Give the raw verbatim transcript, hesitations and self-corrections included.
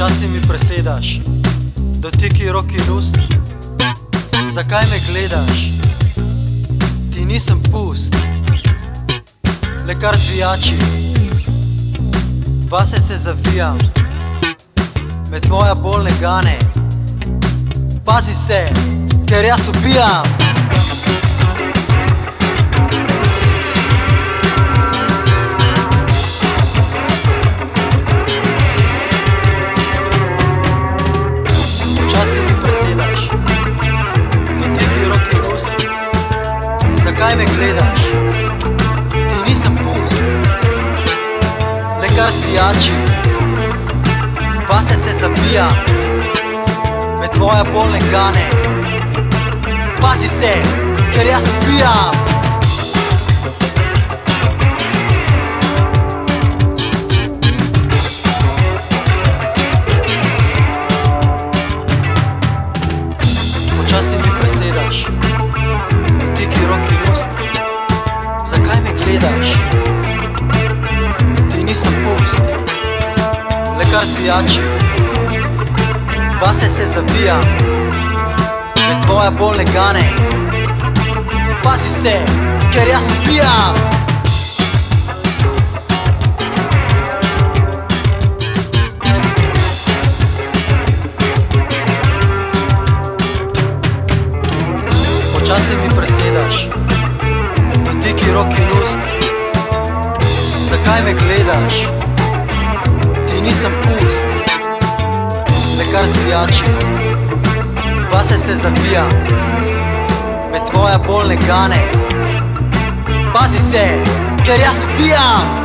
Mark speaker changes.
Speaker 1: Počasi mi presedaš, dotiki rok in ust. Zakaj me gledaš? Ti nisem pust, le kar zvijači. Vase se zavijam, med tvoja bolne gane. Pazi se, ker jaz ubijam. Počasi mi presedaš, dotiki rok in ust. Zakaj me gledaš? Ti nisem pust, le kar zvijači. Vase se zavijam, med tvoja bolne gane. Pazi se, ker jaz ubijam. Počasi mi presedaš, dotiki rok in ust. Zakaj me gledaš? Ti nisem pust, le kar zvijači. Vase se zavijam, med tvoja bolne gane. Pazi se, ker jaz ubijam. Počasi mi presedaš, dotiki rok in ust. Zakaj me gledaš? Ti nisem pust, le kar zvijači. Vase se zavijam, med tvoja bolne gane. Pazi se, ker jaz ubijam.